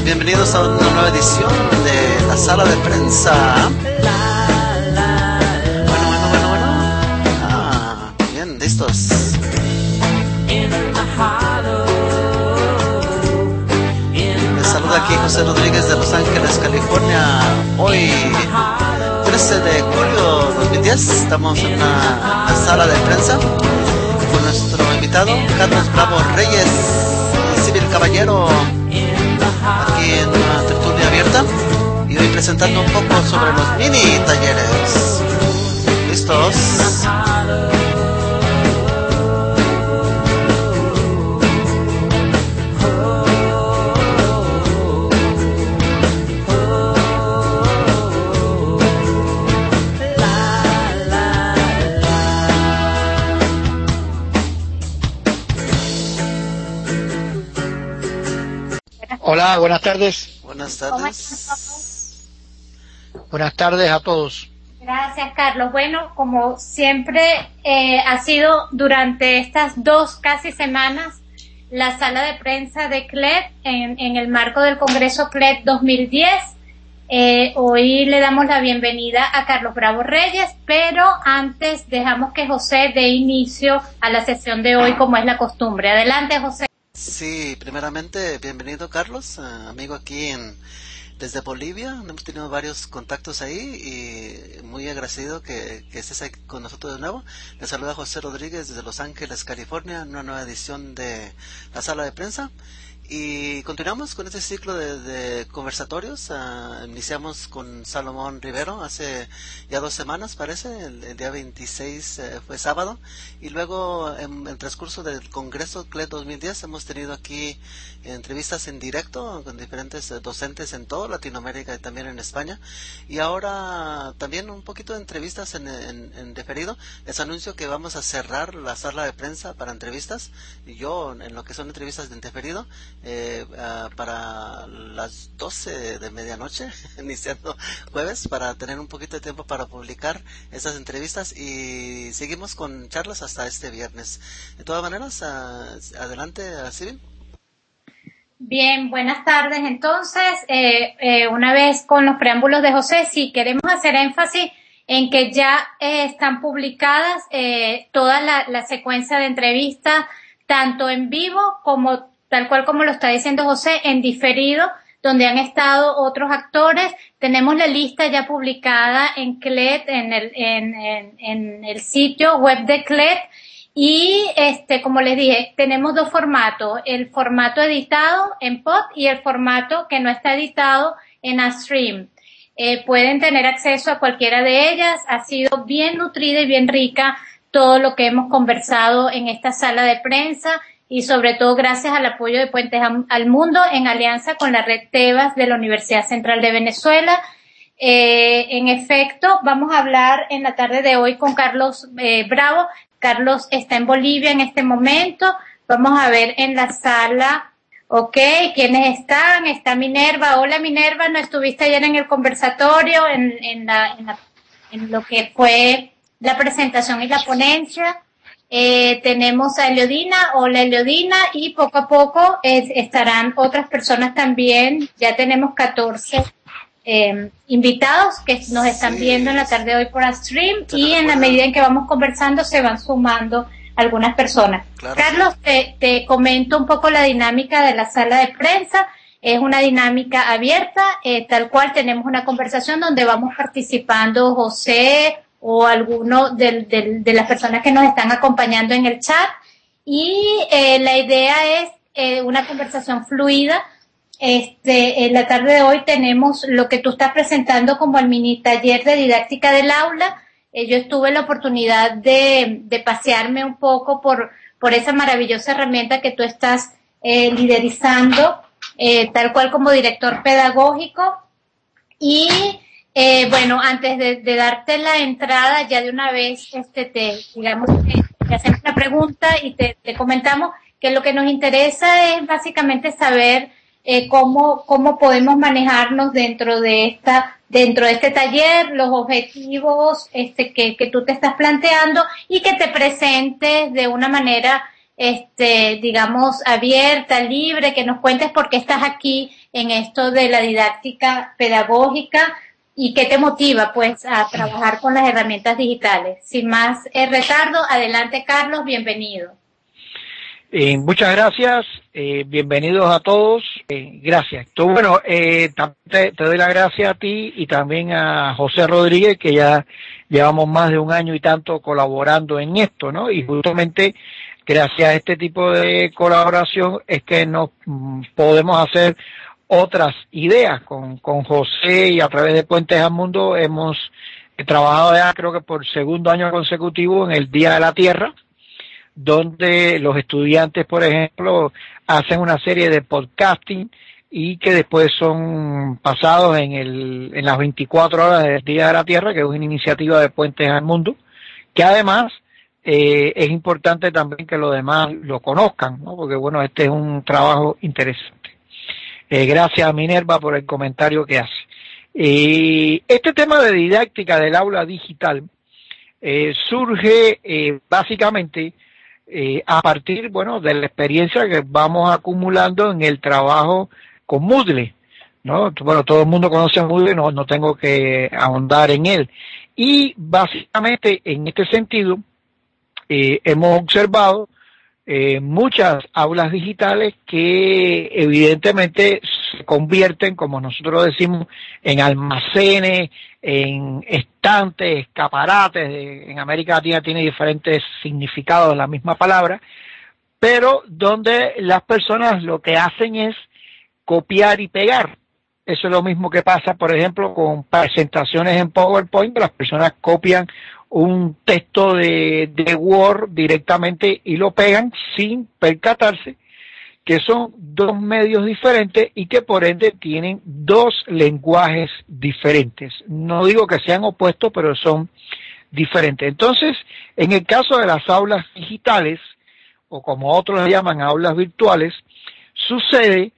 bienvenidos a una nueva edición de la sala de prensa. Bueno. Bien, listos. Les saluda aquí José Rodríguez de Los Ángeles, California. Hoy, 13 de julio 2010, estamos en una sala de prensa con nuestro invitado, Carlos Bravo Reyes, civil caballero, aquí en una tertulia abierta, y hoy presentando un poco sobre los mini talleres. ¿Listos? Hola, buenas tardes. Buenas tardes. Buenas tardes a todos. Gracias, Carlos. Bueno, como siempre ha sido durante estas dos casi semanas la sala de prensa de CLED en el marco del Congreso CLED 2010. Hoy le damos la bienvenida a Carlos Bravo Reyes, pero antes dejamos que José dé inicio a la sesión de hoy como es la costumbre. Adelante, José. Sí, primeramente, bienvenido Carlos, amigo aquí desde Bolivia. Hemos tenido varios contactos ahí y muy agradecido que estés aquí con nosotros de nuevo. Le saluda José Rodríguez desde Los Ángeles, California, en una nueva edición de la sala de prensa. Y continuamos con este ciclo de conversatorios. Iniciamos con Salomón Rivero hace ya 2 semanas, parece, el día 26 fue sábado, y luego en el transcurso del Congreso CLED 2010 hemos tenido aquí entrevistas en directo con diferentes docentes en toda Latinoamérica y también en España, y ahora también un poquito de entrevistas en diferido. Les anuncio que vamos a cerrar la sala de prensa para entrevistas, y yo en lo que son entrevistas en diferido, para las 12 de medianoche, iniciando jueves, para tener un poquito de tiempo para publicar esas entrevistas, y seguimos con charlas hasta este viernes. De todas maneras, adelante, Civil. Bien, buenas tardes. Entonces, una vez con los preámbulos de José, sí queremos hacer énfasis en que ya están publicadas toda la secuencia de entrevistas, tanto en vivo como tal cual como lo está diciendo José, en diferido, donde han estado otros actores. Tenemos la lista ya publicada en CLED, en el sitio web de CLED, y como les dije, tenemos 2 formatos: el formato editado en pod y el formato que no está editado en Astream. Pueden tener acceso a cualquiera de ellas. Ha sido bien nutrida y bien rica todo lo que hemos conversado en esta sala de prensa, y sobre todo gracias al apoyo de Puentes al Mundo en alianza con la Red Tebas de la Universidad Central de Venezuela. En efecto, vamos a hablar en la tarde de hoy con Carlos Bravo. Carlos está en Bolivia en este momento. Vamos a ver en la sala, ¿quiénes están? Está Minerva. Hola, Minerva, ¿no estuviste ayer en el conversatorio, en lo que fue la presentación y la ponencia? Tenemos a Eliodina. Hola, Eliodina, y poco a poco estarán otras personas también. Ya tenemos 14 invitados que nos están viendo en la tarde de hoy por Stream, y en la medida en que vamos conversando se van sumando algunas personas. Claro. Carlos, te comento un poco la dinámica de la sala de prensa. Es una dinámica abierta, tal cual tenemos una conversación donde vamos participando José o alguno de las personas que nos están acompañando en el chat, y la idea es una conversación fluida. En la tarde de hoy tenemos lo que tú estás presentando como el mini taller de didáctica del aula. Yo tuve la oportunidad de pasearme un poco por esa maravillosa herramienta que tú estás liderizando, tal cual como director pedagógico. Y bueno, antes de darte la entrada, ya de una vez te hacemos la pregunta y te comentamos que lo que nos interesa es básicamente saber cómo podemos manejarnos dentro de este taller, los objetivos que tú te estás planteando, y que te presentes de una manera digamos abierta, libre, que nos cuentes por qué estás aquí en esto de la didáctica pedagógica y qué te motiva pues a trabajar con las herramientas digitales. Sin más retardo, adelante Carlos, bienvenido. Muchas gracias, bienvenidos a todos, gracias. Bueno, te doy las gracias a ti y también a José Rodríguez, que ya llevamos más de un año y tanto colaborando en esto, ¿no? Y justamente gracias a este tipo de colaboración es que nos podemos hacer otras ideas. Con José y a través de Puentes al Mundo hemos trabajado ya creo que por segundo año consecutivo en el Día de la Tierra, donde los estudiantes, por ejemplo, hacen una serie de podcasting y que después son pasados en las 24 horas del Día de la Tierra, que es una iniciativa de Puentes al Mundo, que además es importante también que los demás lo conozcan, ¿no? Porque bueno, este es un trabajo interesante. Gracias a Minerva por el comentario que hace. Este tema de didáctica del aula digital surge básicamente a partir, bueno, de la experiencia que vamos acumulando en el trabajo con Moodle, ¿no? Bueno, todo el mundo conoce a Moodle, no tengo que ahondar en él. Y básicamente en este sentido hemos observado muchas aulas digitales que evidentemente se convierten, como nosotros decimos, en almacenes, en estantes, escaparates. En América Latina tiene diferentes significados la misma palabra, pero donde las personas lo que hacen es copiar y pegar. Eso es lo mismo que pasa, por ejemplo, con presentaciones en PowerPoint. Las personas copian un texto de Word directamente y lo pegan sin percatarse que son dos medios diferentes y que por ende tienen dos lenguajes diferentes. No digo que sean opuestos, pero son diferentes. Entonces, en el caso de las aulas digitales, o como otros le llaman aulas virtuales, sucede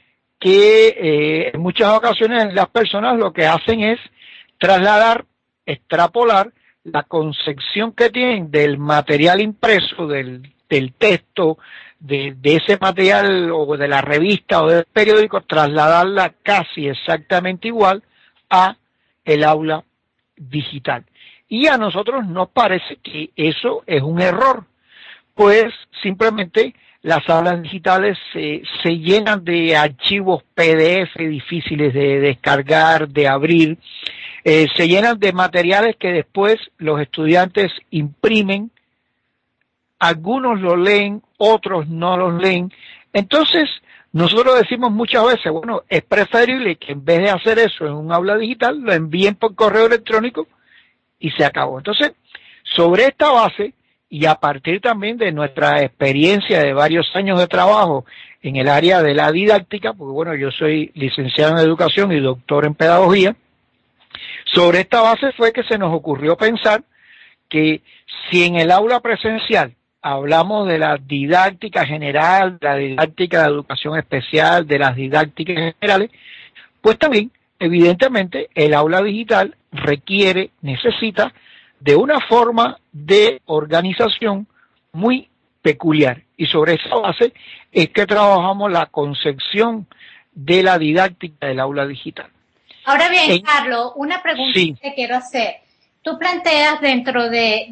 que en muchas ocasiones las personas lo que hacen es trasladar, extrapolar la concepción que tienen del material impreso, del texto, de ese material o de la revista o del periódico, trasladarla casi exactamente igual a el aula digital. Y a nosotros nos parece que eso es un error, pues simplemente las aulas digitales se llenan de archivos PDF difíciles de descargar, de abrir, se llenan de materiales que después los estudiantes imprimen, algunos lo leen, otros no los leen. Entonces, nosotros decimos muchas veces, bueno, es preferible que en vez de hacer eso en un aula digital, lo envíen por correo electrónico y se acabó. Entonces, sobre esta base, y a partir también de nuestra experiencia de varios años de trabajo en el área de la didáctica, porque bueno, yo soy licenciado en educación y doctor en pedagogía, sobre esta base fue que se nos ocurrió pensar que si en el aula presencial hablamos de la didáctica general, de la didáctica de educación especial, de las didácticas generales, pues también, evidentemente, el aula digital necesita de una forma de organización muy peculiar. Y sobre esa base es que trabajamos la concepción de la didáctica del aula digital. Ahora bien, Carlos, una pregunta que te quiero hacer. Tú planteas dentro de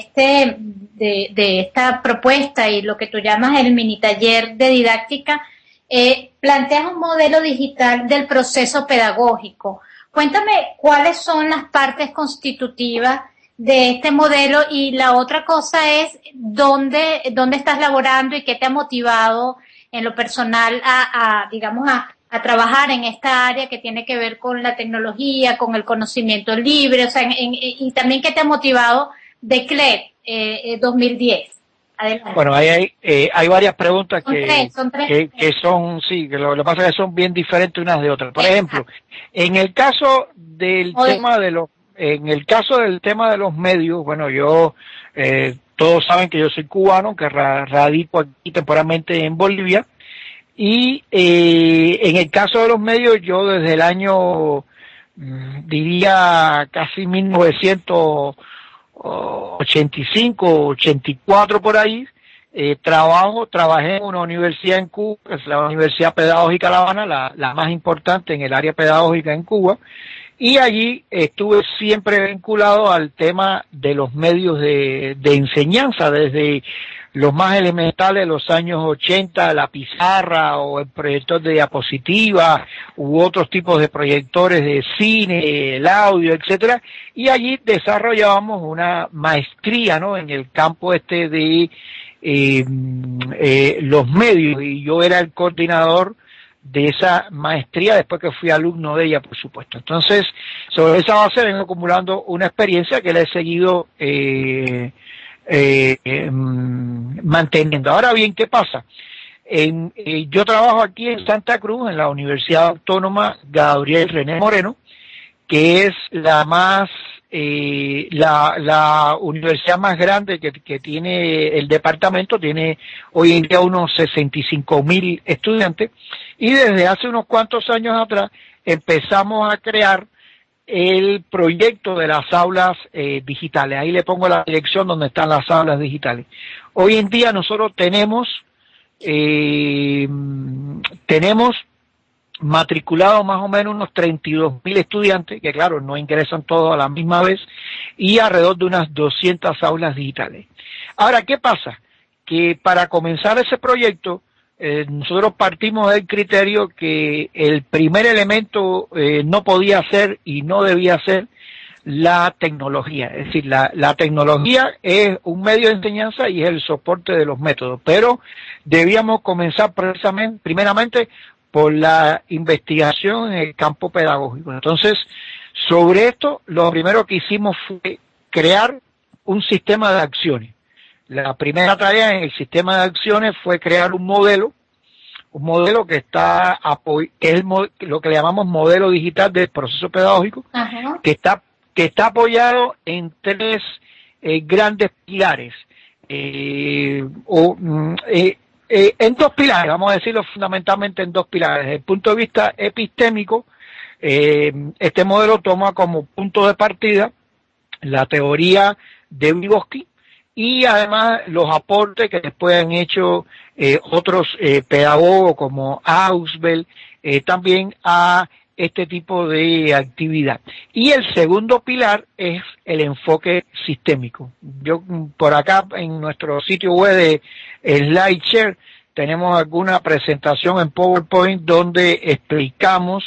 esta propuesta y lo que tú llamas el mini taller de didáctica, planteas un modelo digital del proceso pedagógico. Cuéntame cuáles son las partes constitutivas de este modelo y la otra cosa es dónde estás laborando y qué te ha motivado en lo personal a trabajar en esta área que tiene que ver con la tecnología, con el conocimiento libre, o sea, y también qué te ha motivado de CLEP 2010. Adelante. Bueno, hay varias preguntas son tres. que son, sí, que lo que pasa es que son bien diferentes unas de otras. Por ejemplo, en el caso del tema de los medios, bueno, yo todos saben que yo soy cubano, que radico aquí temporalmente en Bolivia. Y en el caso de los medios, yo desde el año, diría casi 1985, 84 por ahí, trabajé en una universidad en Cuba, que es la Universidad Pedagógica La Habana, la más importante en el área pedagógica en Cuba, y allí estuve siempre vinculado al tema de los medios de enseñanza, desde los más elementales, los años 80, la pizarra o el proyector de diapositivas u otros tipos de proyectores de cine, el audio, etcétera, y allí desarrollábamos una maestría, ¿no?, en el campo de los medios, y yo era el coordinador de esa maestría después que fui alumno de ella, por supuesto. Entonces, sobre esa base vengo acumulando una experiencia que la he seguido manteniendo. Ahora bien, ¿qué pasa? Yo trabajo aquí en Santa Cruz, en la Universidad Autónoma Gabriel René Moreno, que es la universidad más grande que tiene el departamento. Tiene hoy en día unos 65,000 estudiantes, y desde hace unos cuantos años atrás empezamos a crear el proyecto de las aulas digitales. Ahí le pongo la dirección donde están las aulas digitales. Hoy en día nosotros tenemos matriculados más o menos unos 32,000 estudiantes, que claro, no ingresan todos a la misma vez, y alrededor de unas 200 aulas digitales. Ahora, ¿qué pasa? Que para comenzar ese proyecto, nosotros partimos del criterio que el primer elemento no podía ser y no debía ser la tecnología. Es decir, la tecnología es un medio de enseñanza y es el soporte de los métodos, pero debíamos comenzar primeramente por la investigación en el campo pedagógico. Entonces, sobre esto, lo primero que hicimos fue crear un sistema de acciones. La primera tarea en el sistema de acciones fue crear un modelo que está que es lo que le llamamos modelo digital del proceso pedagógico. Ajá. que está apoyado en tres grandes pilares, en dos pilares, vamos a decirlo fundamentalmente en dos pilares. Desde el punto de vista epistémico, este modelo toma como punto de partida la teoría de Vygotsky, y además los aportes que después han hecho otros pedagogos como Ausubel, también a este tipo de actividad. Y el segundo pilar es el enfoque sistémico. Yo por acá en nuestro sitio web de SlideShare tenemos alguna presentación en PowerPoint donde explicamos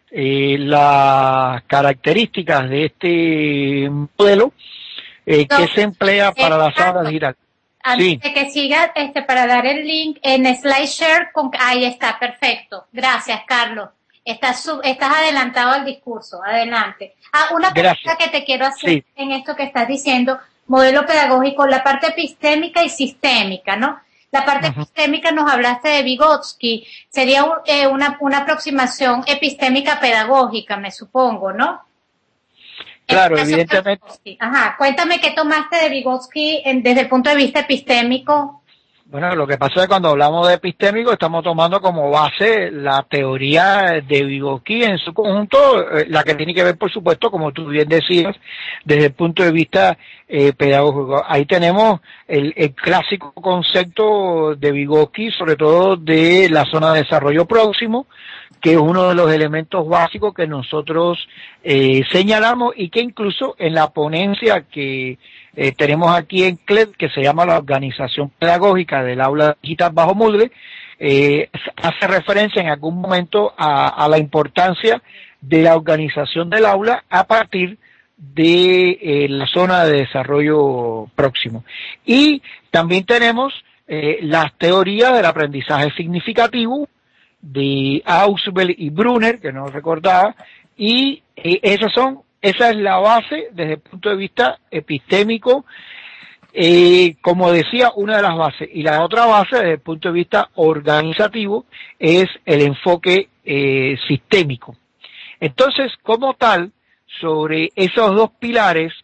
las características de este modelo que se emplea para las aulas digitales. Antes de que siga, para dar el link en SlideShare, ahí está, perfecto. Gracias, Carlos. Estás adelantado al discurso, adelante. Una pregunta que te quiero hacer en esto que estás diciendo, modelo pedagógico, la parte epistémica y sistémica, ¿no? La parte epistémica nos hablaste de Vygotsky, sería una aproximación epistémica pedagógica, me supongo, ¿no? Claro, evidentemente. Ajá, cuéntame qué tomaste de Vygotsky desde el punto de vista epistémico. Bueno, lo que pasa es que cuando hablamos de epistémico estamos tomando como base la teoría de Vygotsky en su conjunto, la que tiene que ver, por supuesto, como tú bien decías, desde el punto de vista pedagógico. Ahí tenemos el clásico concepto de Vygotsky, sobre todo de la zona de desarrollo próximo, que es uno de los elementos básicos que nosotros señalamos, y que incluso en la ponencia que tenemos aquí en CLED, que se llama la Organización Pedagógica del Aula Digital bajo Moodle, hace referencia en algún momento a la importancia de la organización del aula a partir de la zona de desarrollo próximo. Y también tenemos las teorías del aprendizaje significativo de Ausubel y Brunner, que no recordaba, y esa es la base desde el punto de vista epistémico, como decía, una de las bases. Y la otra base desde el punto de vista organizativo es el enfoque sistémico. Entonces, como tal, sobre esos dos pilares,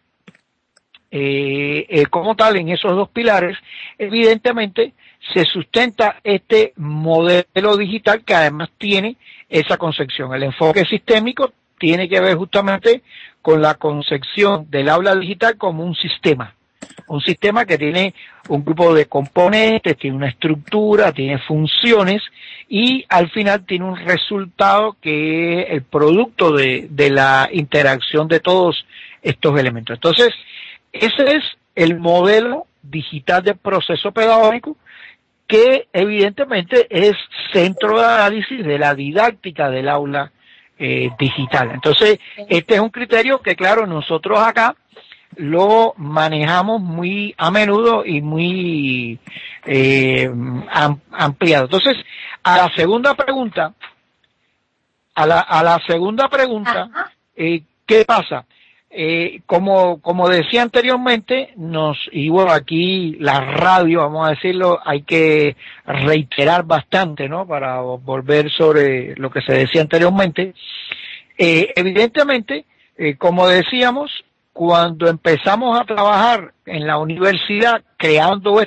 evidentemente se sustenta este modelo digital que además tiene esa concepción. El enfoque sistémico tiene que ver justamente con la concepción del aula digital como un sistema. un sistema que tiene un grupo de componentes, tiene una estructura, tiene funciones y al final tiene un resultado que es el producto de la interacción de todos estos elementos. Entonces, ese es el modelo digital de proceso pedagógico que evidentemente es centro de análisis de la didáctica del aula digital. Entonces, este es un criterio que, claro, nosotros acá lo manejamos muy a menudo y muy ampliado. Entonces, a la segunda pregunta, ¿qué pasa? Como decía anteriormente, y bueno, aquí la radio, vamos a decirlo, hay que reiterar bastante, ¿no? Para volver sobre lo que se decía anteriormente. Evidentemente, como decíamos, cuando empezamos a trabajar en la universidad creando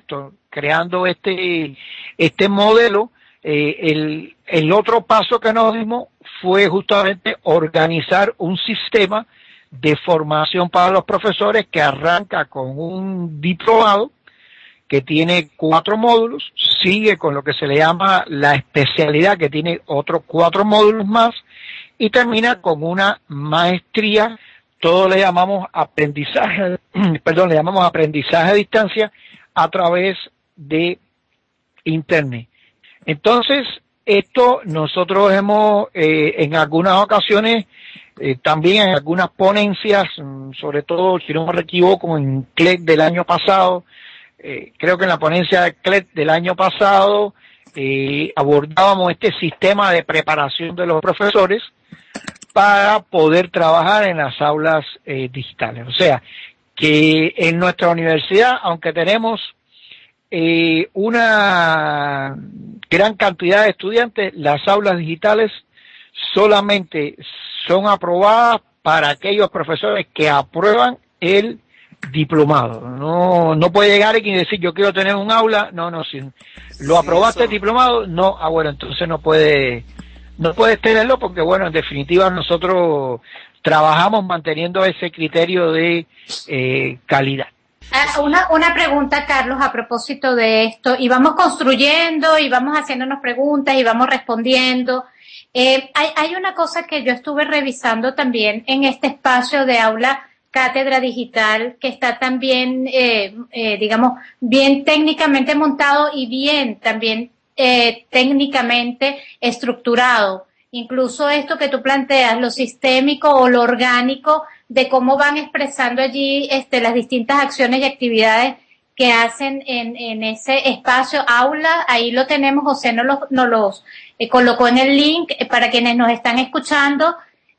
este modelo, el otro paso que nos dimos fue justamente organizar un sistema de formación para los profesores que arranca con un diplomado que tiene 4 módulos, sigue con lo que se le llama la especialidad que tiene otros 4 módulos más y termina con una maestría. Todo le llamamos aprendizaje a distancia a través de Internet. Entonces, esto nosotros hemos en algunas ocasiones también en algunas ponencias, sobre todo, si no me equivoco, en CLEC del año pasado, creo que en la ponencia de CLEC del año pasado abordábamos este sistema de preparación de los profesores para poder trabajar en las aulas digitales. O sea, que en nuestra universidad, aunque tenemos una gran cantidad de estudiantes, las aulas digitales solamente son aprobadas para aquellos profesores que aprueban el diplomado. No puede llegar alguien y decir yo quiero tener un aula, si lo aprobaste el diplomado, bueno, entonces no puedes tenerlo porque bueno, en definitiva nosotros trabajamos manteniendo ese criterio de calidad. Una pregunta, Carlos, a propósito de esto, y vamos construyendo y vamos haciéndonos preguntas y vamos respondiendo. Hay una cosa que yo estuve revisando también en este espacio de aula cátedra digital que está también, digamos, bien técnicamente montado y bien también técnicamente estructurado. Incluso esto que tú planteas, lo sistémico o lo orgánico de cómo van expresando allí las distintas acciones y actividades que hacen en ese espacio aula. Ahí lo tenemos, José nos los colocó en el link para quienes nos están escuchando,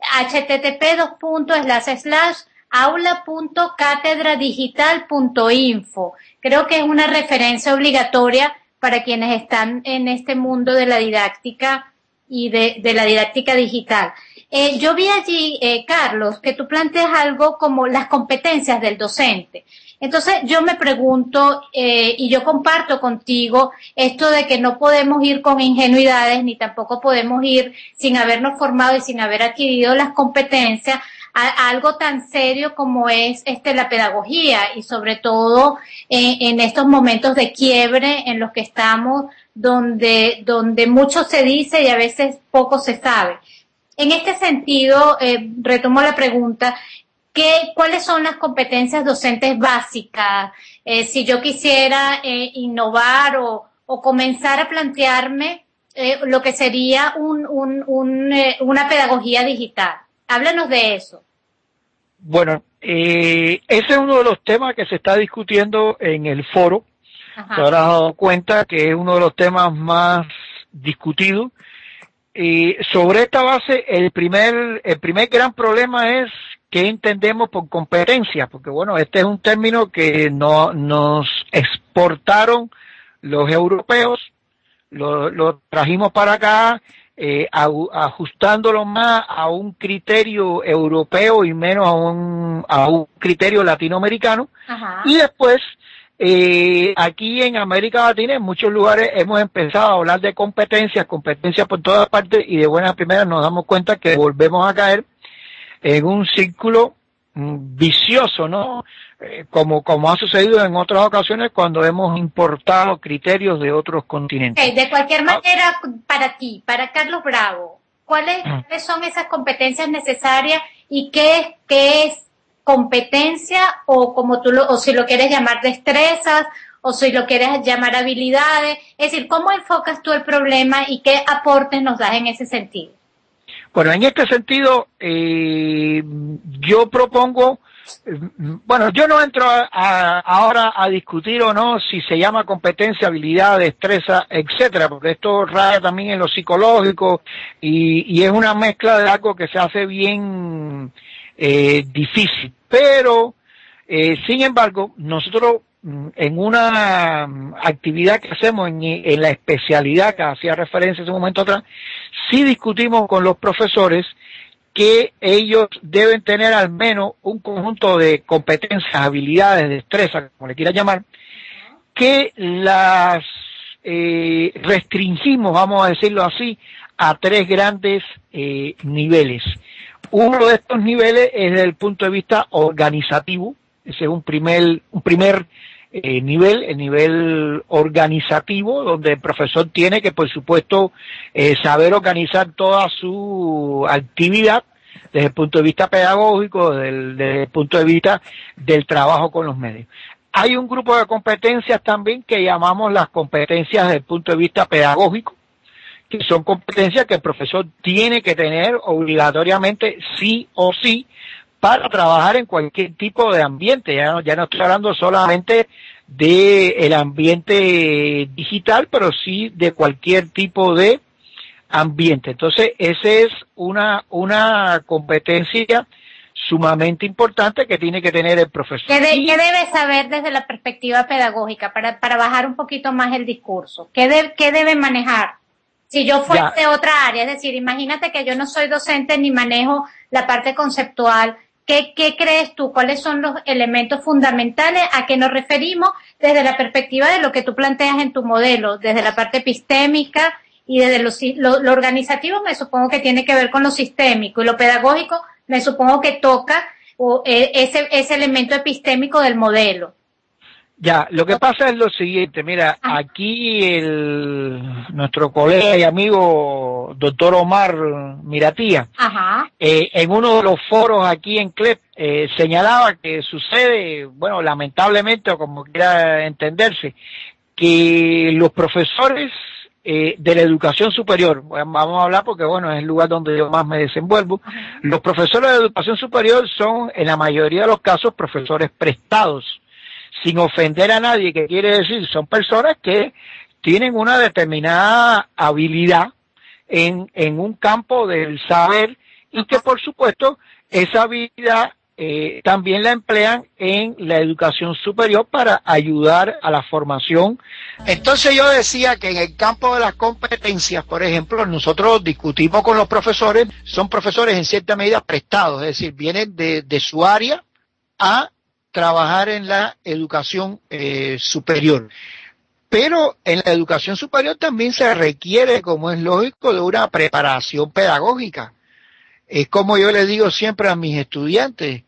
http://aula.catedradigital.info. Creo que es una referencia obligatoria para quienes están en este mundo de la didáctica y de la didáctica digital. Yo vi allí, Carlos, que tú planteas algo como las competencias del docente. Entonces yo me pregunto, y yo comparto contigo esto de que no podemos ir con ingenuidades, ni tampoco podemos ir sin habernos formado y sin haber adquirido las competencias a algo tan serio como es la pedagogía, y sobre todo en estos momentos de quiebre en los que estamos, donde mucho se dice y a veces poco se sabe. En este sentido, retomo la pregunta, ¿cuáles son las competencias docentes básicas? Si yo quisiera innovar o comenzar a plantearme lo que sería una pedagogía digital. Háblanos de eso. Bueno, ese es uno de los temas que se está discutiendo en el foro. Ajá. Te habrás dado cuenta que es uno de los temas más discutidos. Sobre esta base, el primer gran problema es qué entendemos por competencia, porque bueno, este es un término que nos exportaron los europeos, lo trajimos para acá, ajustándolo más a un criterio europeo y menos a un criterio latinoamericano. Ajá. Y después aquí en América Latina, en muchos lugares hemos empezado a hablar de competencias por todas partes, y de buena primera nos damos cuenta que volvemos a caer en un círculo vicioso, ¿no? Como ha sucedido en otras ocasiones cuando hemos importado criterios de otros continentes. Okay, de cualquier manera, para ti, para Carlos Bravo, ¿cuáles son esas competencias necesarias y qué es competencia o o si lo quieres llamar destrezas o si lo quieres llamar habilidades? Es decir, ¿cómo enfocas tú el problema y qué aportes nos das en ese sentido? Bueno, en este sentido, yo propongo, bueno, yo no entro ahora a discutir o no si se llama competencia, habilidad, destreza, etcétera, porque esto raya también en lo psicológico y es una mezcla de algo que se hace bien difícil. Pero, sin embargo, nosotros en una actividad que hacemos en la especialidad que hacía referencia hace un momento atrás, sí discutimos con los profesores que ellos deben tener al menos un conjunto de competencias, habilidades, destrezas, como le quieras llamar, que las restringimos, vamos a decirlo así, a 3 grandes niveles. Uno de estos niveles es desde el punto de vista organizativo. Ese es un primer nivel, el nivel organizativo, donde el profesor tiene que, por supuesto, saber organizar toda su actividad desde el punto de vista pedagógico, desde el punto de vista del trabajo con los medios. Hay un grupo de competencias también que llamamos las competencias desde el punto de vista pedagógico, que son competencias que el profesor tiene que tener obligatoriamente sí o sí para trabajar en cualquier tipo de ambiente. Ya no estoy hablando solamente de el ambiente digital, pero sí de cualquier tipo de ambiente. Entonces, esa es una competencia sumamente importante que tiene que tener el profesor. ¿Qué debe saber desde la perspectiva pedagógica para bajar un poquito más el discurso? ¿Qué debe manejar? Si yo fuese de otra área, es decir, imagínate que yo no soy docente ni manejo la parte conceptual. ¿Qué crees tú? ¿Cuáles son los elementos fundamentales a que nos referimos desde la perspectiva de lo que tú planteas en tu modelo, desde la parte epistémica y desde lo organizativo? Me supongo que tiene que ver con lo sistémico, y lo pedagógico me supongo que toca ese elemento epistémico del modelo. Ya, lo que pasa es lo siguiente, mira, aquí nuestro colega y amigo doctor Omar Miratía, en uno de los foros aquí en CLEP, señalaba que sucede, bueno, lamentablemente, o como quiera entenderse, que los profesores de la educación superior, vamos a hablar porque, bueno, es el lugar donde yo más me desenvuelvo, los profesores de educación superior son, en la mayoría de los casos, profesores prestados, sin ofender a nadie, que quiere decir, son personas que tienen una determinada habilidad en un campo del saber y que, por supuesto, esa habilidad también la emplean en la educación superior para ayudar a la formación. Entonces yo decía que en el campo de las competencias, por ejemplo, nosotros discutimos con los profesores, son profesores en cierta medida prestados, es decir, vienen de su área a trabajar en la educación superior. Pero en la educación superior también se requiere, como es lógico, de una preparación pedagógica. Es como yo le digo siempre a mis estudiantes,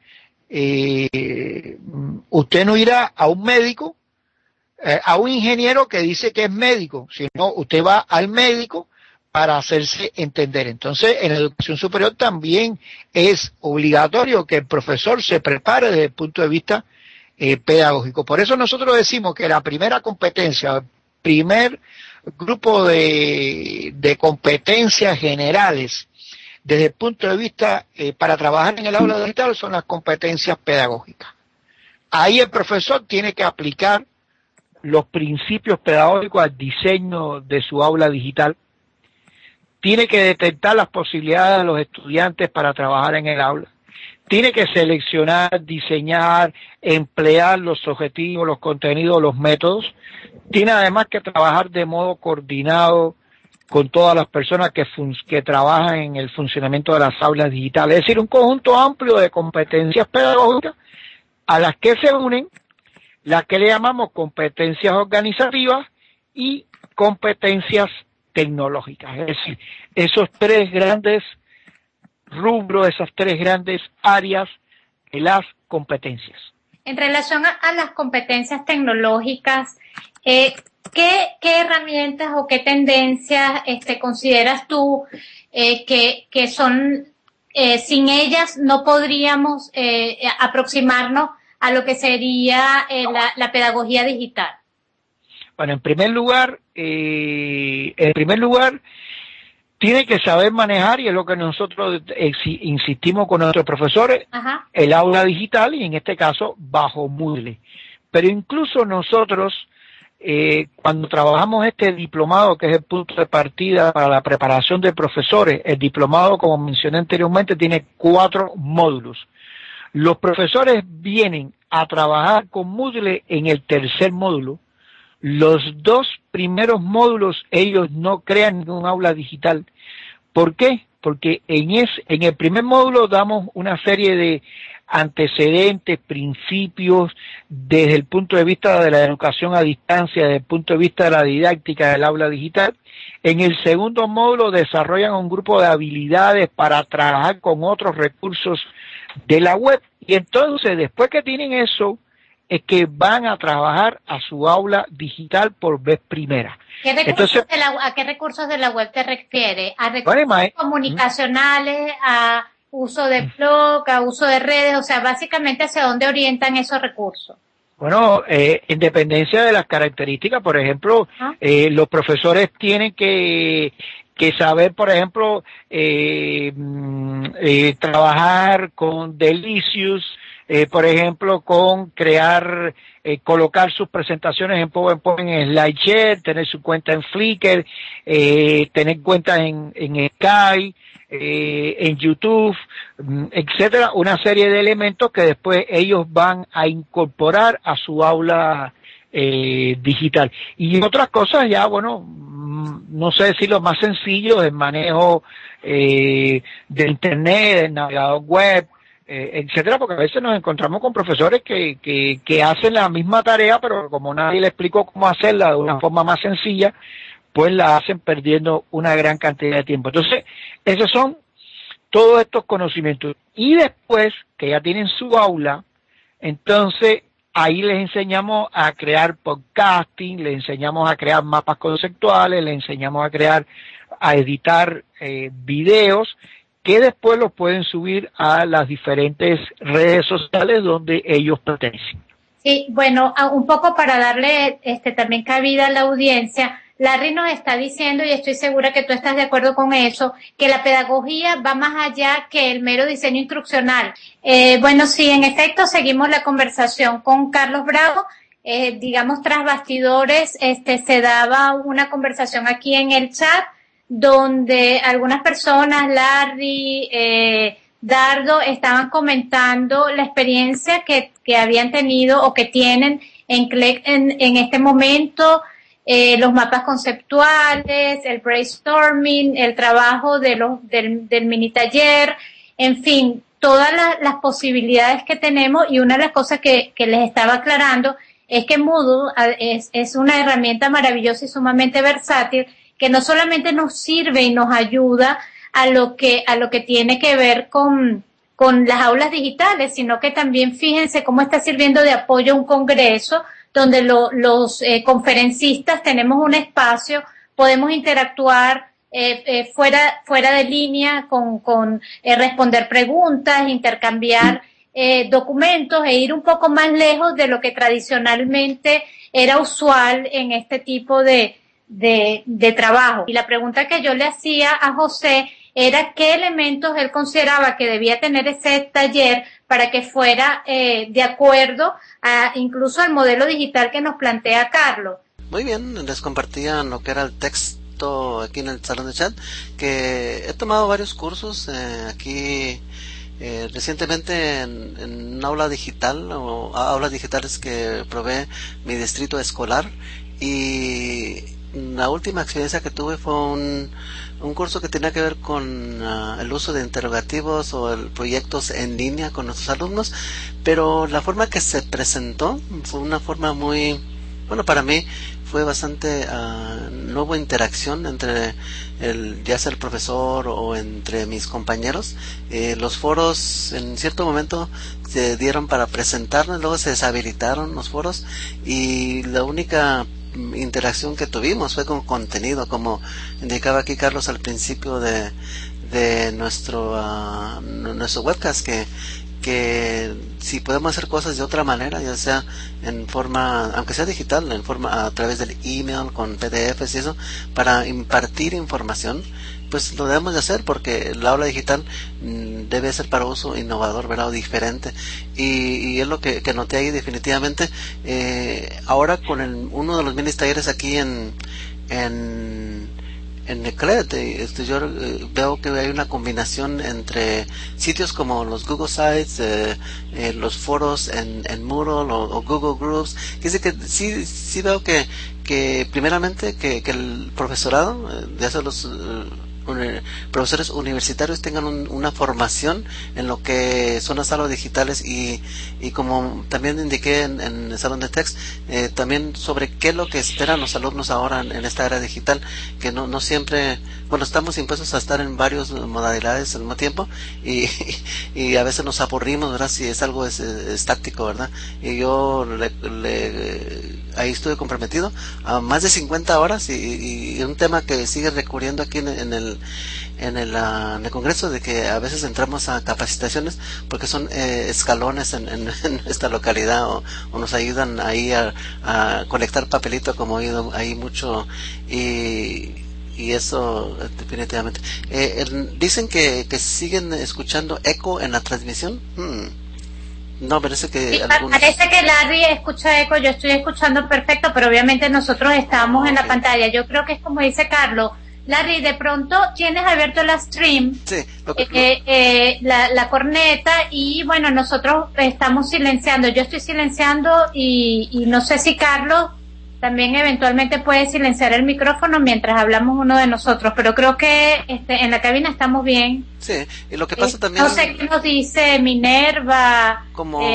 usted no irá a un médico, a un ingeniero que dice que es médico, sino usted va al médico para hacerse entender. Entonces, en la educación superior también es obligatorio que el profesor se prepare desde el punto de vista pedagógico. Por eso nosotros decimos que la primera competencia, el primer grupo de competencias generales desde el punto de vista para trabajar en el aula digital son las competencias pedagógicas. Ahí el profesor tiene que aplicar los principios pedagógicos al diseño de su aula digital. Tiene que detectar las posibilidades de los estudiantes para trabajar en el aula. Tiene que seleccionar, diseñar, emplear los objetivos, los contenidos, los métodos. Tiene además que trabajar de modo coordinado con todas las personas que trabajan en el funcionamiento de las aulas digitales. Es decir, un conjunto amplio de competencias pedagógicas a las que se unen las que le llamamos competencias organizativas y competencias tecnológicas. Es decir, esos 3 grandes rubros, esas 3 grandes áreas las competencias. En relación a las competencias tecnológicas, ¿qué herramientas o qué tendencias consideras tú que son, sin ellas no podríamos aproximarnos a lo que sería la pedagogía digital? Bueno, en primer lugar, tiene que saber manejar, y es lo que nosotros insistimos con nuestros profesores, Ajá. el aula digital, y en este caso bajo Moodle. Pero incluso nosotros, cuando trabajamos este diplomado, que es el punto de partida para la preparación de profesores, el diplomado, como mencioné anteriormente, tiene 4 módulos. Los profesores vienen a trabajar con Moodle en el tercer módulo. Los 2 primeros módulos ellos no crean ningún aula digital. ¿Por qué? Porque en el primer módulo damos una serie de antecedentes, principios, desde el punto de vista de la educación a distancia, desde el punto de vista de la didáctica del aula digital. En el segundo módulo desarrollan un grupo de habilidades para trabajar con otros recursos de la web. Y entonces, después que tienen eso, es que van a trabajar a su aula digital por vez primera. ¿A qué recursos de la web te refieres? ¿A recursos comunicacionales, a uso de blog, a uso de redes? O sea, básicamente, ¿hacia dónde orientan esos recursos? Bueno, en dependencia de las características, por ejemplo, los profesores tienen que saber, por ejemplo, trabajar con Delicious, por ejemplo, con colocar sus presentaciones en PowerPoint, en SlideShare, tener su cuenta en Flickr, tener cuenta en Skype, en YouTube, etcétera, una serie de elementos que después ellos van a incorporar a su aula digital. Y otras cosas ya, bueno, no sé si lo más sencillo, el manejo de Internet, del navegador web, etcétera, porque a veces nos encontramos con profesores que hacen la misma tarea, pero como nadie le explicó cómo hacerla de una forma más sencilla, pues la hacen perdiendo una gran cantidad de tiempo. Entonces, esos son todos estos conocimientos. Y después, que ya tienen su aula, entonces ahí les enseñamos a crear podcasting, les enseñamos a crear mapas conceptuales, les enseñamos a editar videos, que después los pueden subir a las diferentes redes sociales donde ellos pertenecen. Sí, bueno, un poco para darle también cabida a la audiencia, Larry nos está diciendo, y estoy segura que tú estás de acuerdo con eso, que la pedagogía va más allá que el mero diseño instruccional. Bueno, sí, en efecto, seguimos la conversación con Carlos Bravo. Digamos, tras bastidores, se daba una conversación aquí en el chat, donde algunas personas, Larry, Dardo, estaban comentando la experiencia que habían tenido o que tienen en CLEC en este momento, los mapas conceptuales, el brainstorming, el trabajo del mini taller, en fin, todas las posibilidades que tenemos. Y una de las cosas que les estaba aclarando es que Moodle es una herramienta maravillosa y sumamente versátil, que no solamente nos sirve y nos ayuda a lo que tiene que ver con las aulas digitales, sino que también fíjense cómo está sirviendo de apoyo a un congreso donde los conferencistas tenemos un espacio, podemos interactuar fuera de línea con responder preguntas, intercambiar documentos e ir un poco más lejos de lo que tradicionalmente era usual en este tipo de trabajo. Y la pregunta que yo le hacía a José era qué elementos él consideraba que debía tener ese taller para que fuera de acuerdo incluso al modelo digital que nos plantea Carlos. Muy bien, les compartía lo que era el texto aquí en el salón de chat, que he tomado varios cursos aquí recientemente en un aula digital o aulas digitales que provee mi distrito escolar, y la última experiencia que tuve fue un curso que tenía que ver con el uso de interrogativos o proyectos en línea con nuestros alumnos, pero la forma que se presentó fue una forma muy, bueno, para mí fue bastante no hubo interacción entre ya sea el profesor o entre mis compañeros. Los foros en cierto momento se dieron para presentarnos, luego se deshabilitaron los foros y la única interacción que tuvimos fue con contenido, como indicaba aquí Carlos al principio de nuestro webcast, que si podemos hacer cosas de otra manera, ya sea en forma, aunque sea digital, en forma a través del email, con PDFs y eso, para impartir información, pues lo debemos de hacer, porque el aula digital debe ser para uso innovador, ¿verdad? O diferente, y es lo que noté ahí definitivamente. Ahora con uno de los mini talleres aquí en Neclet, yo veo que hay una combinación entre sitios como los Google Sites, los foros en Moodle o Google Groups, que dice que sí veo que primeramente que el profesorado, ya sea los profesores universitarios tengan una formación en lo que son las aulas digitales y como también indiqué en el salón de text, también sobre qué es lo que esperan los alumnos ahora en esta era digital, que no siempre, bueno, estamos impuestos a estar en varias modalidades al mismo tiempo y a veces nos aburrimos, ¿verdad? Si es algo es táctico, ¿verdad? Y yo ahí estuve comprometido a más de 50 horas y un tema que sigue recurriendo aquí en el Congreso, de que a veces entramos a capacitaciones porque son escalones en esta localidad o nos ayudan ahí a colectar papelito, como he oído ahí mucho, y eso definitivamente. Dicen que siguen escuchando eco en la transmisión. No, parece que sí, parece que Larry escucha eco, yo estoy escuchando perfecto, pero obviamente nosotros estamos en la pantalla. Yo creo que es como dice Carlos. Larry, de pronto tienes abierto la stream, sí, la corneta, y bueno, nosotros estamos silenciando. Yo estoy silenciando y no sé si Carlos también eventualmente puede silenciar el micrófono mientras hablamos uno de nosotros, pero creo que en la cabina estamos bien. Sí, y lo que pasa también... No sé qué nos dice Minerva,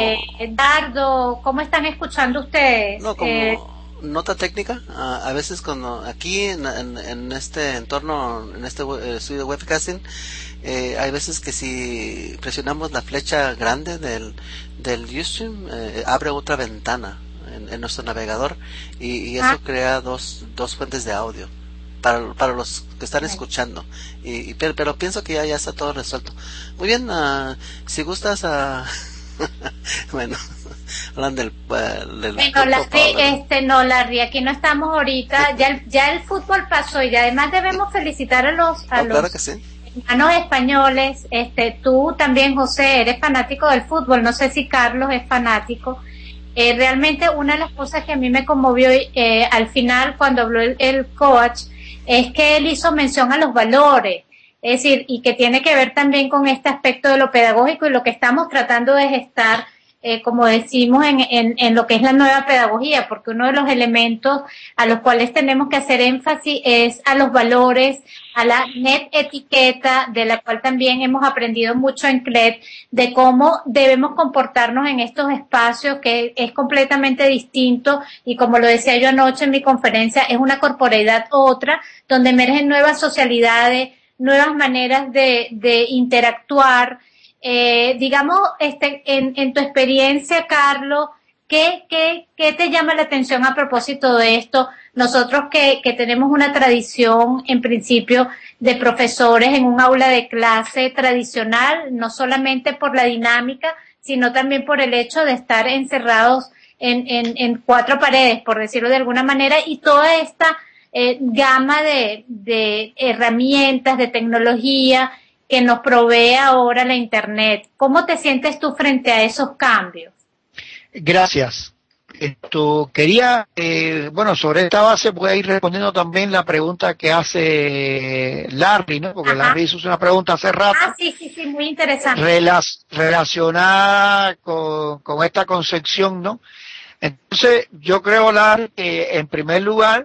Dardo, ¿cómo están escuchando ustedes? No, como nota técnica, a veces cuando aquí en este entorno, en este estudio de webcasting, hay veces que si presionamos la flecha grande del Ustream, abre otra ventana en nuestro navegador y eso crea dos fuentes de audio para los que están escuchando, pero pienso que ya está todo resuelto. Muy bien, si gustas bueno, hablan del no, Larry, aquí no estamos ahorita, ya el fútbol pasó y además debemos felicitar a los claro que sí, hermanos españoles. Tú también, José, eres fanático del fútbol, no sé si Carlos es fanático. Realmente una de las cosas que a mí me conmovió al final cuando habló el coach es que él hizo mención a los valores, es decir, y que tiene que ver también con este aspecto de lo pedagógico y lo que estamos tratando de gestar, como decimos, en lo que es la nueva pedagogía, porque uno de los elementos a los cuales tenemos que hacer énfasis es a los valores, a la net etiqueta, de la cual también hemos aprendido mucho en CLED, de cómo debemos comportarnos en estos espacios, que es completamente distinto, y como lo decía yo anoche en mi conferencia, es una corporeidad otra, donde emergen nuevas socialidades, nuevas maneras de interactuar. Digamos, en tu experiencia, Carlos, ¿qué te llama la atención a propósito de esto? Nosotros que tenemos una tradición, en principio, de profesores en un aula de clase tradicional, no solamente por la dinámica, sino también por el hecho de estar encerrados en cuatro paredes, por decirlo de alguna manera, y toda esta gama de herramientas, de tecnología que nos provee ahora la Internet. ¿Cómo te sientes tú frente a esos cambios? Gracias. Quería, sobre esta base voy a ir respondiendo también la pregunta que hace Larry, ¿no? Porque Larry hizo una pregunta hace rato. Sí, muy interesante. Relacionada con esta concepción, ¿no? Entonces, yo creo, Larry, que en primer lugar,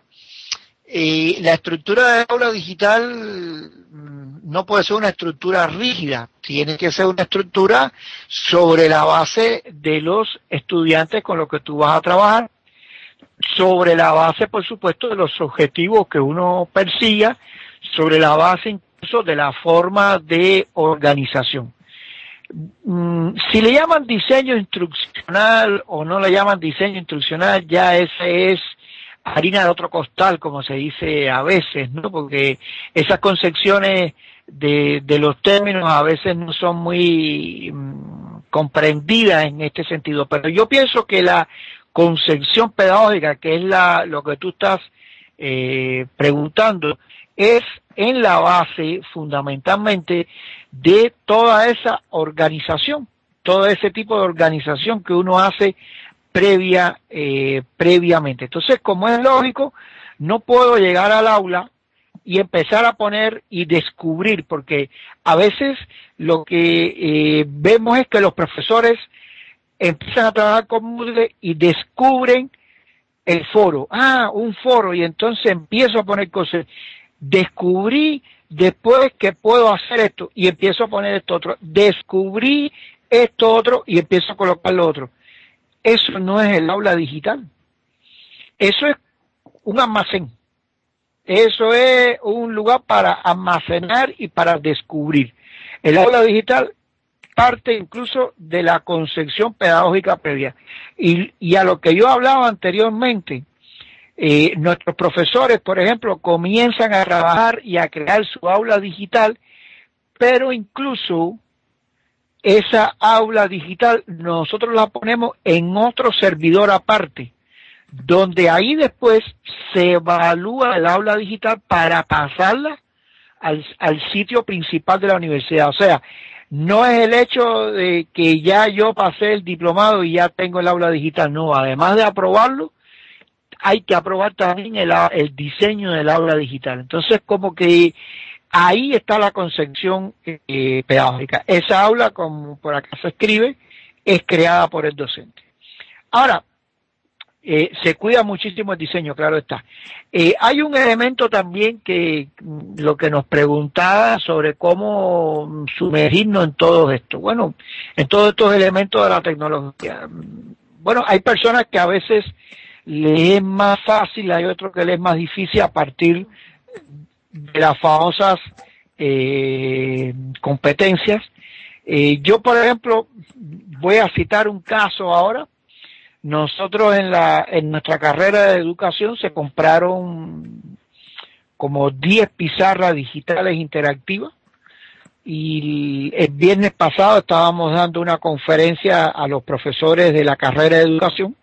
la estructura de aula digital no puede ser una estructura rígida, tiene que ser una estructura sobre la base de los estudiantes con los que tú vas a trabajar, sobre la base, por supuesto, de los objetivos que uno persiga, sobre la base incluso de la forma de organización. Si le llaman diseño instruccional o no le llaman diseño instruccional, ya ese es harina de otro costal, como se dice a veces, ¿no? Porque esas concepciones de los términos a veces no son muy comprendidas en este sentido. Pero yo pienso que la concepción pedagógica, que es lo que tú estás preguntando, es en la base fundamentalmente de toda esa organización, todo ese tipo de organización que uno hace previamente. Entonces, como es lógico, no puedo llegar al aula y empezar a poner y descubrir, porque a veces lo que vemos es que los profesores empiezan a trabajar con Moodle y descubren el foro. Un foro, y entonces empiezo a poner cosas. Descubrí después que puedo hacer esto y empiezo a poner esto otro. Descubrí esto otro y empiezo a colocar lo otro. Eso no es el aula digital. Eso es un almacén. Eso es un lugar para almacenar y para descubrir. El aula digital parte incluso de la concepción pedagógica previa. Y a lo que yo hablaba anteriormente, nuestros profesores, por ejemplo, comienzan a trabajar y a crear su aula digital, pero incluso esa aula digital nosotros la ponemos en otro servidor aparte, donde ahí después se evalúa el aula digital para pasarla al sitio principal de la universidad. O sea, no es el hecho de que ya yo pasé el diplomado y ya tengo el aula digital, no, además de aprobarlo, hay que aprobar también el diseño del aula digital. Entonces, como que ahí está la concepción pedagógica. Esa aula, como por acá se escribe, es creada por el docente. Ahora, se cuida muchísimo el diseño, claro está. Hay un elemento también que lo que nos preguntaba sobre cómo sumergirnos en todo esto. Bueno, en todos estos elementos de la tecnología. Bueno, hay personas que a veces le es más fácil, hay otros que le es más difícil a partir de las famosas competencias. Yo, por ejemplo, voy a citar un caso ahora. Nosotros en nuestra carrera de educación se compraron como 10 pizarras digitales interactivas y el viernes pasado estábamos dando una conferencia a los profesores de la carrera de educación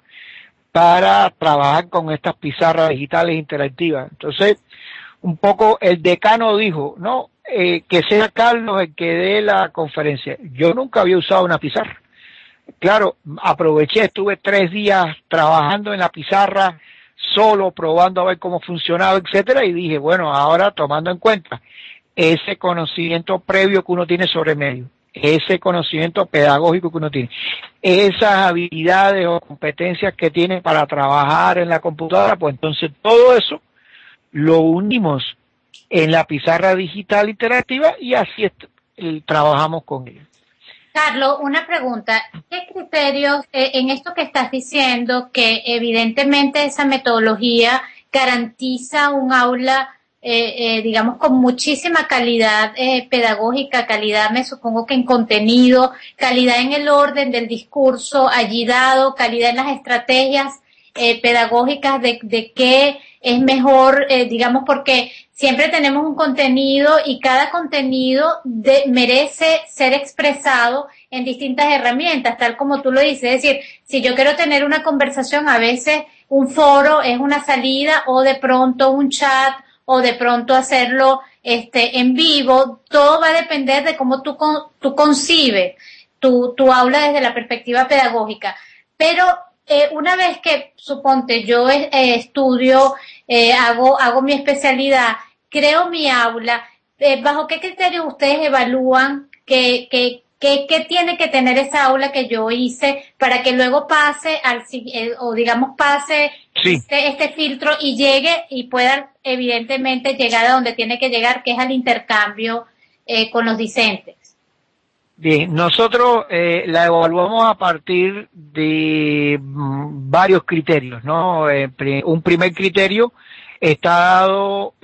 para trabajar con estas pizarras digitales interactivas. Entonces, un poco el decano dijo, no, que sea Carlos el que dé la conferencia. Yo nunca había usado una pizarra. Claro, aproveché, estuve 3 días trabajando en la pizarra, solo probando a ver cómo funcionaba, etcétera, y dije, bueno, ahora tomando en cuenta ese conocimiento previo que uno tiene sobre medio, ese conocimiento pedagógico que uno tiene, esas habilidades o competencias que tiene para trabajar en la computadora, pues entonces todo eso lo unimos en la pizarra digital interactiva y así trabajamos con ella. Carlos, una pregunta. ¿Qué criterios en esto que estás diciendo, que evidentemente esa metodología garantiza un aula, digamos, con muchísima calidad pedagógica, calidad, me supongo que en contenido, calidad en el orden del discurso allí dado, calidad en las estrategias pedagógicas de qué es mejor, digamos, porque siempre tenemos un contenido y cada contenido merece ser expresado en distintas herramientas, tal como tú lo dices. Es decir, si yo quiero tener una conversación, a veces un foro es una salida, o de pronto un chat, o de pronto hacerlo en vivo. Todo va a depender de cómo tú concibes tu aula desde la perspectiva pedagógica. Pero una vez que, suponte, yo estudio, hago mi especialidad, creo mi aula, ¿bajo qué criterios ustedes evalúan qué tiene que tener esa aula que yo hice para que luego pase o digamos pase sí, este filtro y llegue y pueda evidentemente llegar a donde tiene que llegar, que es al intercambio con los discentes? Bien, nosotros la evaluamos a partir de varios criterios, ¿no? Un primer criterio está dado,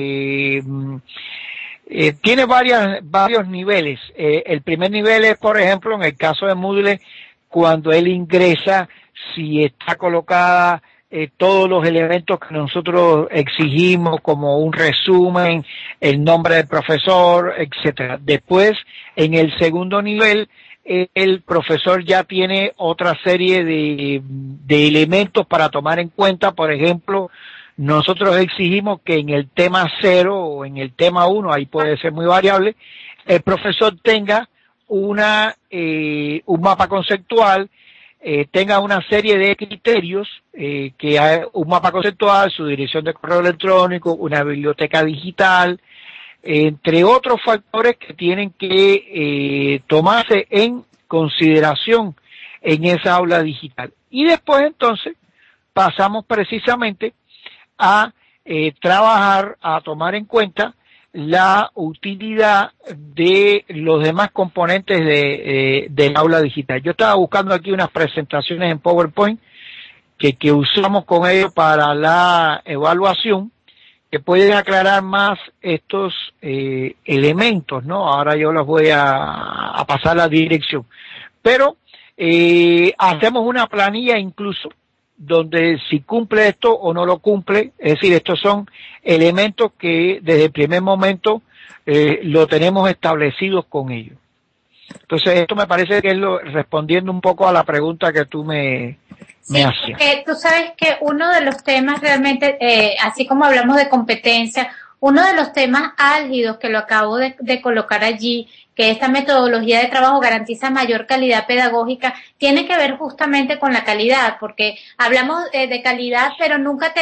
tiene varios niveles. El primer nivel es, por ejemplo, en el caso de Moodle, cuando él ingresa, si está colocada todos los elementos que nosotros exigimos, como un resumen, el nombre del profesor, etcétera. Después, en el segundo nivel, el profesor ya tiene otra serie de elementos para tomar en cuenta. Por ejemplo, nosotros exigimos que en el tema 0 o en el tema 1, ahí puede ser muy variable, el profesor tenga un mapa conceptual, tenga una serie de criterios, que hay un mapa conceptual, su dirección de correo electrónico, una biblioteca digital, entre otros factores que tienen que tomarse en consideración en esa aula digital. Y después entonces pasamos precisamente a trabajar, a tomar en cuenta la utilidad de los demás componentes del aula digital. Yo estaba buscando aquí unas presentaciones en PowerPoint que usamos con ellos para la evaluación, que pueden aclarar más estos elementos, ¿no? Ahora yo los voy a pasar la dirección. Pero hacemos una planilla incluso donde si cumple esto o no lo cumple, es decir, estos son elementos que desde el primer momento lo tenemos establecidos con ellos. Entonces, esto me parece que es respondiendo un poco a la pregunta que tú me hacías. Tú sabes que uno de los temas realmente, así como hablamos de competencia, uno de los temas álgidos que lo acabo de colocar allí, que esta metodología de trabajo garantiza mayor calidad pedagógica, tiene que ver justamente con la calidad, porque hablamos de calidad, pero nunca,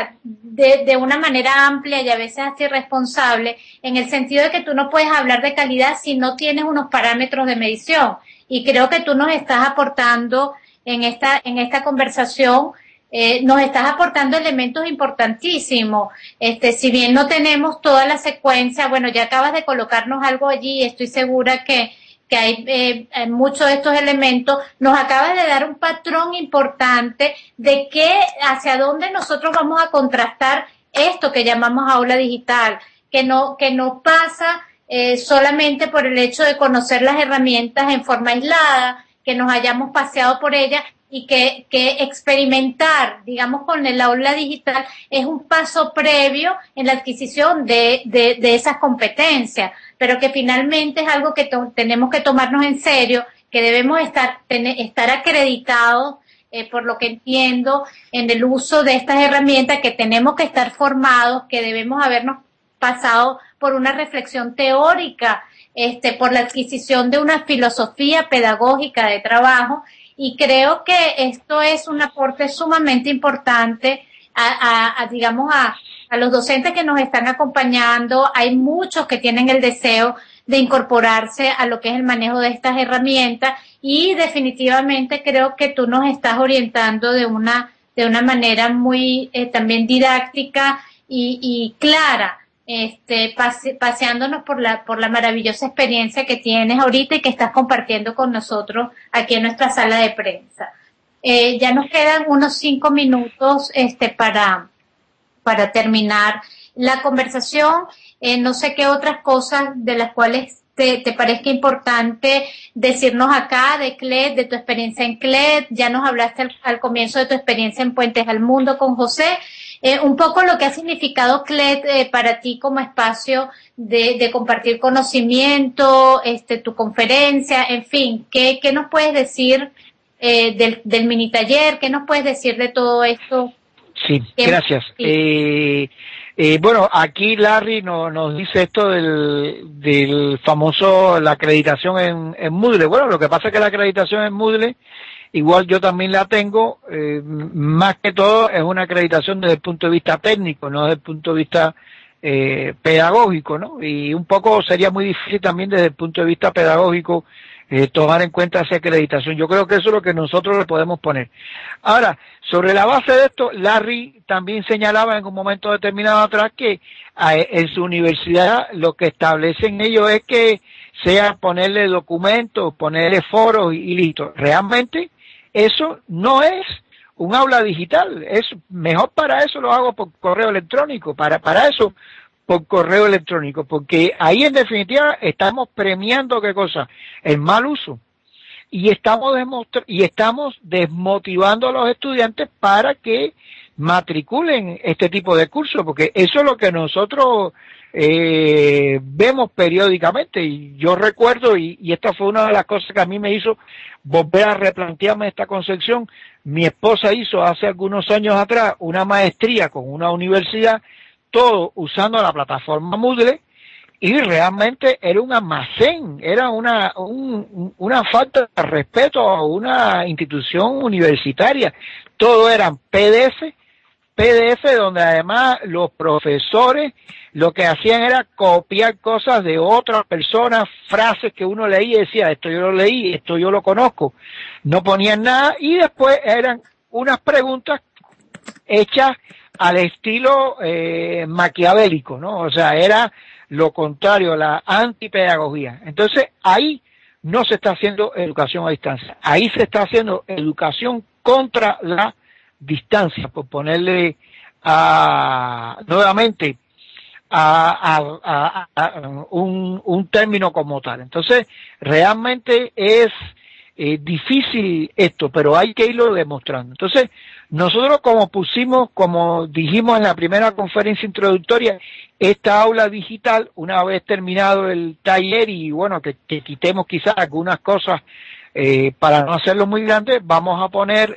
de una manera amplia y a veces hasta irresponsable, en el sentido de que tú no puedes hablar de calidad si no tienes unos parámetros de medición. Y creo que tú nos estás aportando en esta conversación, nos estás aportando elementos importantísimos. Si bien no tenemos toda la secuencia, bueno, ya acabas de colocarnos algo allí y estoy segura que hay muchos de estos elementos, nos acabas de dar un patrón importante de hacia dónde nosotros vamos a contrastar esto que llamamos aula digital, que no pasa solamente por el hecho de conocer las herramientas en forma aislada, que nos hayamos paseado por ellas, y que experimentar, digamos, con el aula digital es un paso previo en la adquisición de esas competencias, pero que finalmente es algo que tenemos que tomarnos en serio, que debemos estar acreditados, por lo que entiendo, en el uso de estas herramientas, que tenemos que estar formados, que debemos habernos pasado por una reflexión teórica, por la adquisición de una filosofía pedagógica de trabajo. Y creo que esto es un aporte sumamente importante digamos, a los docentes que nos están acompañando. Hay muchos que tienen el deseo de incorporarse a lo que es el manejo de estas herramientas, y definitivamente creo que tú nos estás orientando de una manera muy también didáctica y clara, paseándonos por la maravillosa experiencia que tienes ahorita y que estás compartiendo con nosotros aquí en nuestra sala de prensa. Ya nos quedan unos 5 minutos para terminar la conversación. No sé qué otras cosas de las cuales te parezca importante decirnos acá de CLED, de tu experiencia en CLED. Ya nos hablaste al comienzo de tu experiencia en Puentes al Mundo con José. Un poco lo que ha significado CLED para ti como espacio de compartir conocimiento, tu conferencia, en fin, ¿qué nos puedes decir del mini taller? ¿Qué nos puedes decir de todo esto? Sí, gracias. Bueno, aquí Larry nos dice esto del famoso, la acreditación en Moodle. Bueno, lo que pasa es que la acreditación en Moodle, igual yo también la tengo, más que todo es una acreditación desde el punto de vista técnico, no desde el punto de vista pedagógico, ¿no? Y un poco sería muy difícil también desde el punto de vista pedagógico tomar en cuenta esa acreditación. Yo creo que eso es lo que nosotros le podemos poner. Ahora, sobre la base de esto, Larry también señalaba en un momento determinado atrás que en su universidad lo que establecen ellos es que sea ponerle documentos, ponerle foros y listo. Realmente eso no es un aula digital, es mejor para eso lo hago por correo electrónico, para eso por correo electrónico, porque ahí en definitiva estamos premiando ¿qué cosa? El mal uso. Y estamos desmotivando a los estudiantes para que matriculen este tipo de cursos, porque eso es lo que nosotros vemos periódicamente. Y yo recuerdo, y esta fue una de las cosas que a mí me hizo volver a replantearme esta concepción. Mi esposa hizo hace algunos años atrás una maestría con una universidad, todo usando la plataforma Moodle, y realmente era un almacén, era una falta de respeto a una institución universitaria. Todo eran PDF donde además los profesores lo que hacían era copiar cosas de otras personas, frases que uno leía y decía, esto yo lo leí, esto yo lo conozco. No ponían nada y después eran unas preguntas hechas al estilo maquiavélico, ¿no? O sea, era lo contrario, la antipedagogía. Entonces, ahí no se está haciendo educación a distancia. Ahí se está haciendo educación contra la distancia, por ponerle nuevamente un término como tal. Entonces, realmente es difícil esto, pero hay que irlo demostrando. Entonces, nosotros como dijimos en la primera conferencia introductoria, esta aula digital, una vez terminado el taller y bueno, que quitemos quizás algunas cosas para no hacerlo muy grande, vamos a poner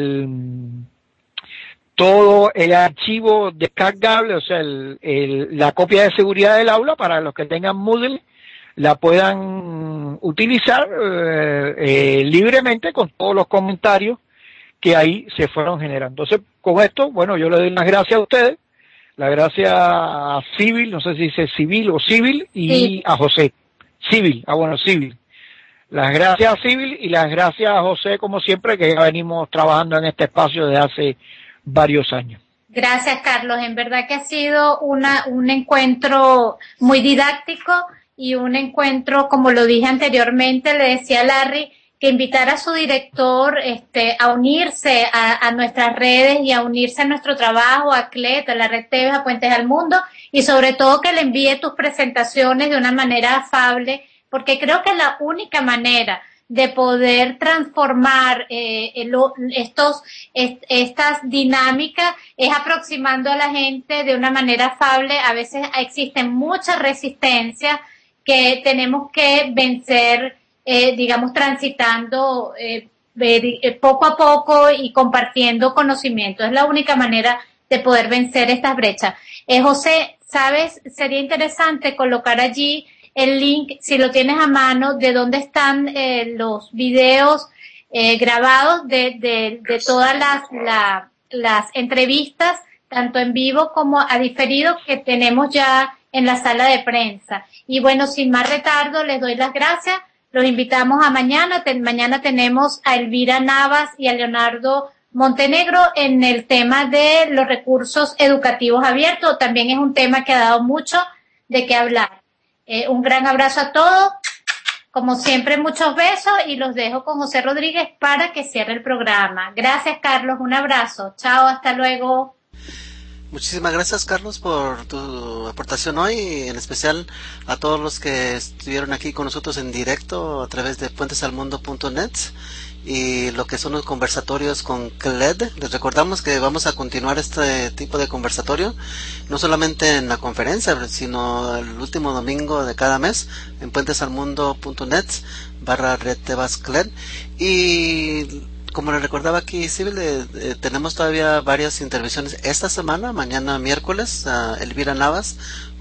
todo el archivo descargable, o sea, la copia de seguridad del aula para los que tengan Moodle, la puedan utilizar libremente con todos los comentarios que ahí se fueron generando. Entonces, con esto, bueno, yo le doy las gracias a ustedes, las gracias a Civil, no sé si dice Civil o Civil, y sí, a José. Civil, Civil. Las gracias a Civil y las gracias a José, como siempre, que ya venimos trabajando en este espacio desde hace varios años. Gracias, Carlos. En verdad que ha sido un encuentro muy didáctico y un encuentro, como lo dije anteriormente, le decía a Larry, que invitar a su director a unirse a nuestras redes y a unirse a nuestro trabajo, a CLET, a la Red TV, a Puentes al Mundo, y sobre todo que le envíe tus presentaciones de una manera afable, porque creo que la única manera de poder transformar estas dinámicas es aproximando a la gente de una manera afable. A veces existen muchas resistencias que tenemos que vencer, digamos, transitando poco a poco y compartiendo conocimiento. Es la única manera de poder vencer estas brechas. José, ¿sabes? Sería interesante colocar allí el link, si lo tienes a mano, de dónde están los videos grabados de todas las entrevistas, tanto en vivo como a diferido, que tenemos ya en la sala de prensa. Y bueno, sin más retardo, les doy las gracias. Los invitamos a mañana. Mañana tenemos a Elvira Navas y a Leonardo Montenegro en el tema de los recursos educativos abiertos. También es un tema que ha dado mucho de qué hablar. Un gran abrazo a todos. Como siempre, muchos besos y los dejo con José Rodríguez para que cierre el programa. Gracias, Carlos. Un abrazo. Chao, hasta luego. Muchísimas gracias, Carlos, por tu aportación hoy, y en especial a todos los que estuvieron aquí con nosotros en directo a través de puentesalmundo.net y lo que son los conversatorios con CLED. Les recordamos que vamos a continuar este tipo de conversatorio no solamente en la conferencia, sino el último domingo de cada mes en puentesalmundo.net/Red Tebas CLED. Y como le recordaba aquí Civil, tenemos todavía varias intervenciones esta semana. Mañana miércoles, Elvira Navas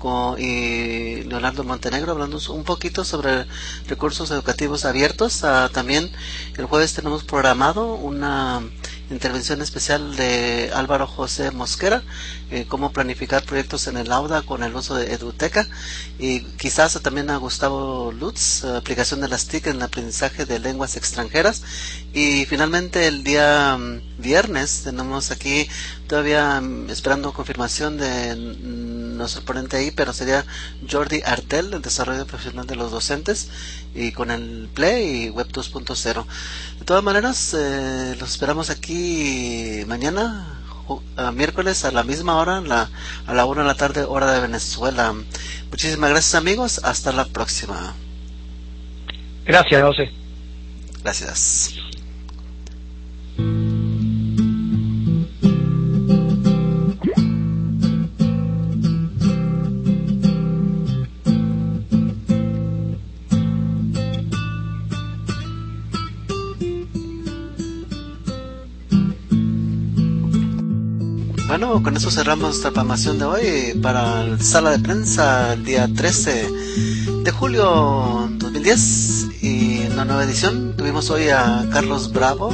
y Leonardo Montenegro hablando un poquito sobre recursos educativos abiertos. También el jueves tenemos programado una intervención especial de Álvaro José Mosquera, cómo planificar proyectos en el aula con el uso de Eduteca, y quizás también a Gustavo Lutz, aplicación de las TIC en el aprendizaje de lenguas extranjeras. Y finalmente el día viernes tenemos aquí todavía esperando confirmación de nuestro ponente ahí, pero sería Jordi Artel, el desarrollo profesional de los docentes, y con el Play y Web 2.0. De todas maneras, los esperamos aquí mañana, miércoles a la misma hora, a la 1 de la tarde, hora de Venezuela. Muchísimas gracias, amigos. Hasta la próxima. Gracias, José. Gracias. Bueno, con eso cerramos nuestra programación de hoy para la sala de prensa el día 13 de julio 2010 y en una nueva edición. Tuvimos hoy a Carlos Bravo,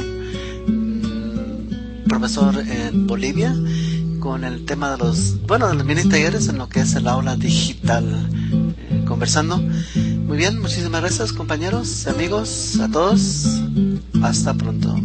profesor en Bolivia, con el tema de los mini talleres en lo que es el aula digital, conversando. Muy bien, muchísimas gracias, compañeros, amigos, a todos. Hasta pronto.